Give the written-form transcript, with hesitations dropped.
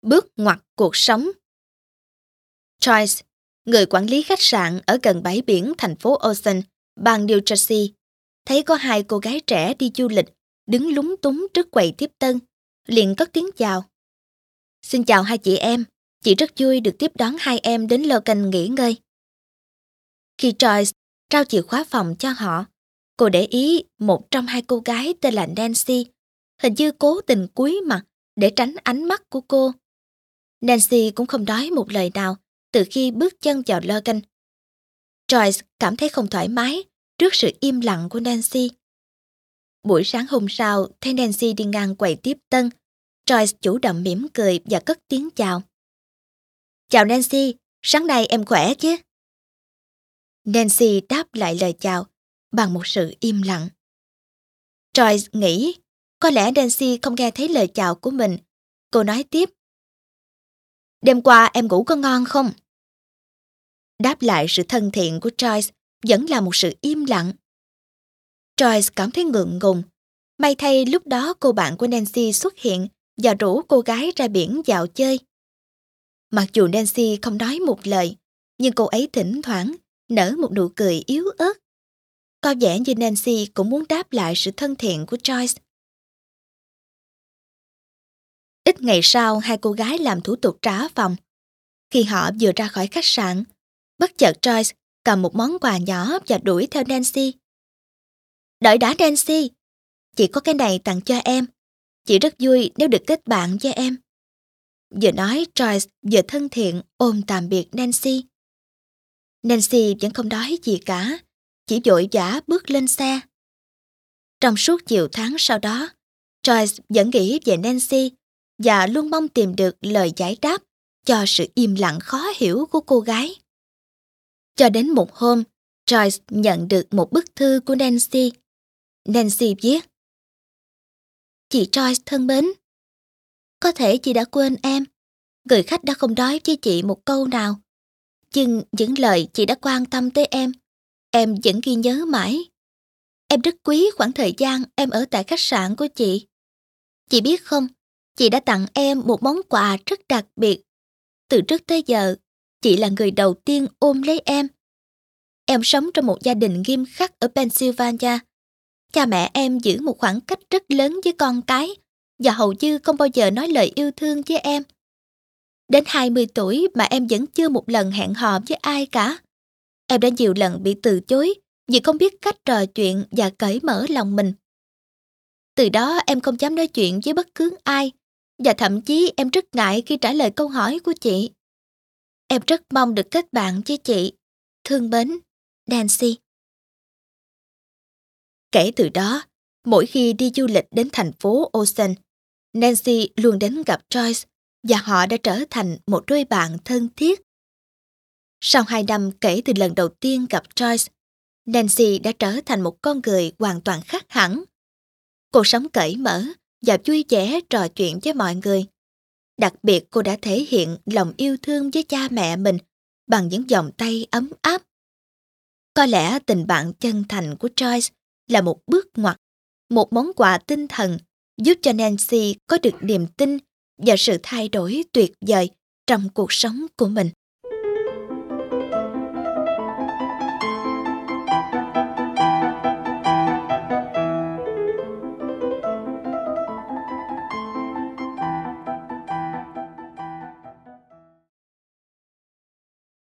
Bước ngoặt cuộc sống. Joyce, người quản lý khách sạn ở gần bãi biển thành phố Ocean, bang New Jersey, thấy có hai cô gái trẻ đi du lịch đứng lúng túng trước quầy tiếp tân, liền cất tiếng chào. Xin chào hai chị em, chị rất vui được tiếp đón hai em đến Logan nghỉ ngơi. Khi Joyce trao chìa khóa phòng cho họ, cô để ý một trong hai cô gái tên là Nancy, hình như cố tình cúi mặt để tránh ánh mắt của cô. Nancy cũng không nói một lời nào từ khi bước chân vào Logan. Joyce cảm thấy không thoải mái trước sự im lặng của Nancy. Buổi sáng hôm sau, thấy Nancy đi ngang quầy tiếp tân, Joyce chủ động mỉm cười và cất tiếng chào. Chào Nancy, sáng nay em khỏe chứ? Nancy đáp lại lời chào bằng một sự im lặng. Joyce nghĩ có lẽ Nancy không nghe thấy lời chào của mình. Cô nói tiếp. Đêm qua em ngủ có ngon không? Đáp lại sự thân thiện của Joyce vẫn là một sự im lặng. Joyce cảm thấy ngượng ngùng. May thay lúc đó cô bạn của Nancy xuất hiện và rủ cô gái ra biển dạo chơi. Mặc dù Nancy không nói một lời, nhưng cô ấy thỉnh thoảng nở một nụ cười yếu ớt. Có vẻ như Nancy cũng muốn đáp lại sự thân thiện của Joyce. Ít ngày sau, hai cô gái làm thủ tục trả phòng. Khi họ vừa ra khỏi khách sạn, bất chợt Joyce cầm một món quà nhỏ và đuổi theo Nancy. Đợi đã Nancy, chị có cái này tặng cho em. Chị rất vui nếu được kết bạn với em. Vừa nói, Joyce vừa thân thiện ôm tạm biệt Nancy. Nancy vẫn không nói gì cả, chỉ vội vã bước lên xe. Trong suốt nhiều tháng sau đó, Joyce vẫn nghĩ về Nancy và luôn mong tìm được lời giải đáp cho sự im lặng khó hiểu của cô gái. Cho đến một hôm, Joyce nhận được một bức thư của Nancy. Nancy viết: Chị Joyce thân mến, có thể chị đã quên em, người khách đã không nói với chị một câu nào, nhưng những lời chị đã quan tâm tới em vẫn ghi nhớ mãi. Em rất quý khoảng thời gian em ở tại khách sạn của chị. Chị biết không, chị đã tặng em một món quà rất đặc biệt. Từ trước tới giờ, chị là người đầu tiên ôm lấy em. Em sống trong một gia đình nghiêm khắc ở Pennsylvania. Cha mẹ em giữ một khoảng cách rất lớn với con cái và hầu như không bao giờ nói lời yêu thương với em. Đến 20 tuổi mà em vẫn chưa một lần hẹn hò với ai cả. Em đã nhiều lần bị từ chối vì không biết cách trò chuyện và cởi mở lòng mình. Từ đó em không dám nói chuyện với bất cứ ai và thậm chí em rất ngại khi trả lời câu hỏi của chị. Em rất mong được kết bạn với chị. Thương mến, Nancy. Kể từ đó, mỗi khi đi du lịch đến thành phố Ocean, Nancy luôn đến gặp Joyce và họ đã trở thành một đôi bạn thân thiết. Sau 2 năm kể từ lần đầu tiên gặp Joyce, Nancy đã trở thành một con người hoàn toàn khác hẳn. Cô sống cởi mở và vui vẻ trò chuyện với mọi người. Đặc biệt cô đã thể hiện lòng yêu thương với cha mẹ mình bằng những vòng tay ấm áp. Có lẽ tình bạn chân thành của Joyce là một bước ngoặt, một món quà tinh thần giúp cho Nancy có được niềm tin và sự thay đổi tuyệt vời trong cuộc sống của mình.